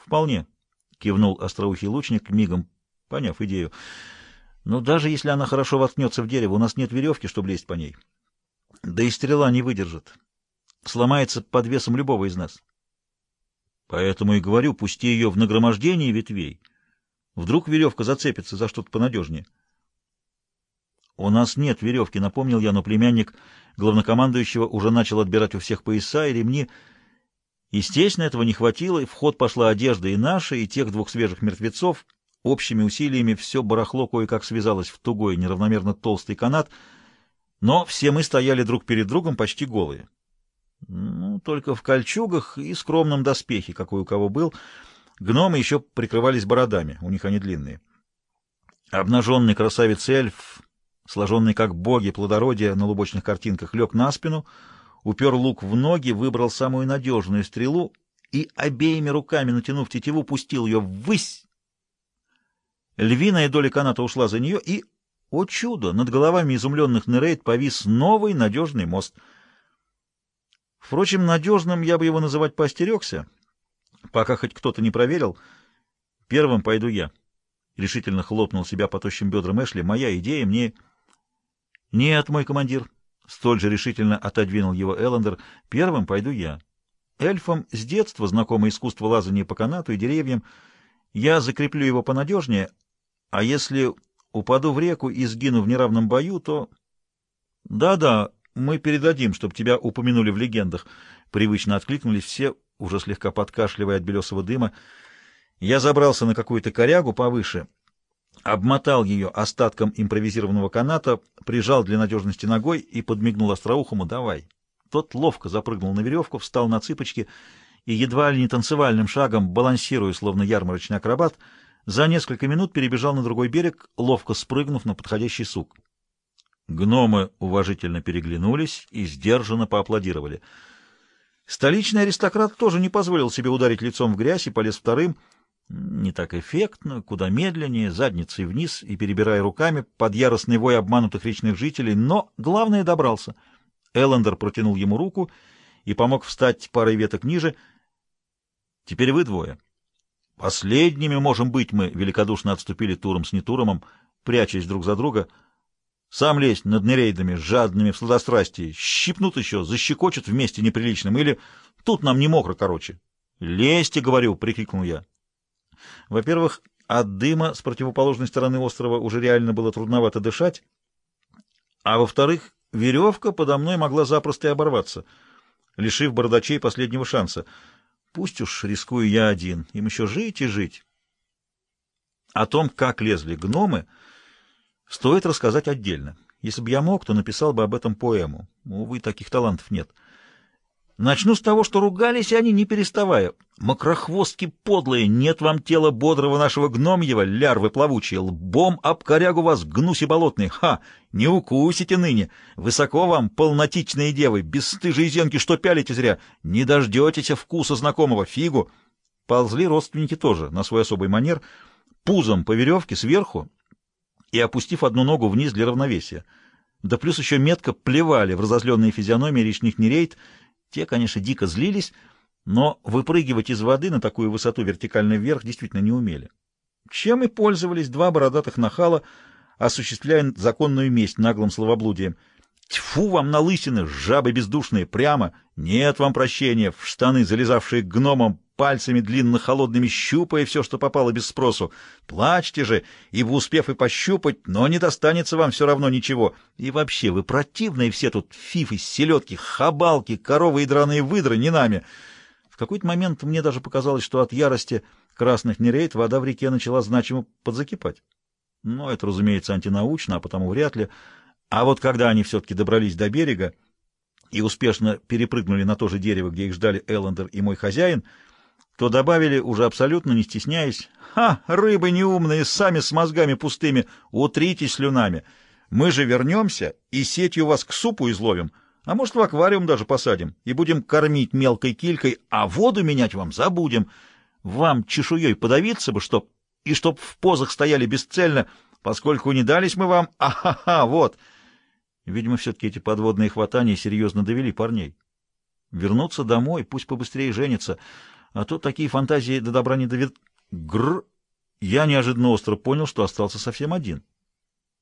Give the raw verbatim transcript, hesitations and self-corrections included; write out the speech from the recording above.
Вполне, — кивнул остроухий лучник, мигом поняв идею. Но даже если она хорошо воткнется в дерево, у нас нет веревки, чтобы лезть по ней. Да и стрела не выдержит. Сломается под весом любого из нас. Поэтому и говорю, пусти ее в нагромождение ветвей. Вдруг веревка зацепится за что-то понадежнее. У нас нет веревки, напомнил я, но племянник главнокомандующего уже начал отбирать у всех пояса и ремни. Естественно, этого не хватило, и в ход пошла одежда и наша, и тех двух свежих мертвецов. Общими усилиями все барахло кое-как связалось в тугой, неравномерно толстый канат, но все мы стояли друг перед другом почти голые. Ну, только в кольчугах и скромном доспехе, какой у кого был. Гномы еще прикрывались бородами, у них они длинные. Обнаженный красавец-эльф, сложенный как боги плодородия на лубочных картинках, лег на спину, упер лук в ноги, выбрал самую надежную стрелу и, обеими руками натянув тетиву, пустил ее ввысь. Львиная доля каната ушла за нее, и, о чудо, над головами изумленных нерейд повис новый надежный мост. Впрочем, надежным я бы его называть поостерегся, пока хоть кто-то не проверил. Первым пойду я. Решительно хлопнул себя по тощим бедрам Эшли. Моя идея мне... Нет, мой командир. Столь же решительно отодвинул его Эллендер. Первым пойду я. Эльфам с детства знакомо искусство лазания по канату и деревьям. Я закреплю его понадежнее, а если упаду в реку и сгину в неравном бою, то... Да-да, мы передадим, чтобы тебя упомянули в легендах. Привычно откликнулись все, уже слегка подкашливая от белесого дыма. Я забрался на какую-то корягу повыше, обмотал ее остатком импровизированного каната, прижал для надежности ногой и подмигнул остроухому: «Давай». Тот ловко запрыгнул на веревку, встал на цыпочки и, едва ли не танцевальным шагом, балансируя, словно ярмарочный акробат, за несколько минут перебежал на другой берег, ловко спрыгнув на подходящий сук. Гномы уважительно переглянулись и сдержанно поаплодировали. Столичный аристократ тоже не позволил себе ударить лицом в грязь и полез вторым, не так эффектно, куда медленнее, задницей вниз и перебирая руками под яростный вой обманутых речных жителей, но, главное, добрался. Эллендер протянул ему руку и помог встать парой веток ниже. «Теперь вы двое. Последними можем быть мы», — великодушно отступили Туром с Нетуромом, прячась друг за друга. «Сам лезть над нерейдами, жадными в сладострастии, щипнут еще, защекочут вместе неприличным, или тут нам не мокро, короче». «Лезьте, — говорю, — прикрикнул я». Во-первых, от дыма с противоположной стороны острова уже реально было трудновато дышать, а во-вторых, веревка подо мной могла запросто и оборваться, лишив бородачей последнего шанса. Пусть уж рискую я один, им еще жить и жить. О том, как лезли гномы, стоит рассказать отдельно. Если бы я мог, то написал бы об этом поэму. Увы, таких талантов нет. Начну с того, что ругались они, не переставая. «Мокрохвостки подлые, нет вам тела бодрого нашего гномьего, лярвы плавучие, лбом об корягу вас, гнуси болотные, ха, не укусите ныне, высоко вам, полнотичные девы, бесстыжие зенки, что пялите зря, не дождетесь вкуса знакомого, фигу». Ползли родственники тоже, на свой особый манер, пузом по веревке сверху и опустив одну ногу вниз для равновесия. Да плюс еще метко плевали в разозленные физиономии речных нерейд. Те, конечно, дико злились, но выпрыгивать из воды на такую высоту вертикально вверх действительно не умели. Чем и пользовались два бородатых нахала, осуществляя законную месть наглым словоблудием. «Тьфу вам на лысины, жабы бездушные, прямо! Нет вам прощения, в штаны, залезавшие к гномам, пальцами длинно-холодными щупая все, что попало без спросу. Плачьте же, ибо успев и пощупать, но не достанется вам все равно ничего. И вообще, вы противные все тут, фифы, селедки, хабалки, коровы и драные выдры, не нами». В какой-то момент мне даже показалось, что от ярости красных нерейд вода в реке начала значимо подзакипать. Но это, разумеется, антинаучно, а потому вряд ли. А вот когда они все-таки добрались до берега и успешно перепрыгнули на то же дерево, где их ждали Эллендер и мой хозяин, то добавили, уже абсолютно не стесняясь: «Ха, рыбы неумные, сами с мозгами пустыми, утритесь слюнами. Мы же вернемся и сетью вас к супу изловим, а может, в аквариум даже посадим, и будем кормить мелкой килькой, а воду менять вам забудем. Вам чешуей подавиться бы, чтоб, и чтоб в позах стояли бесцельно, поскольку не дались мы вам, а-ха-ха, вот». Видимо, все-таки эти подводные хватания серьезно довели парней. Вернуться домой, пусть побыстрее женятся, А то такие фантазии до добра не доведут. Гррр! Я неожиданно остро понял, что остался совсем один.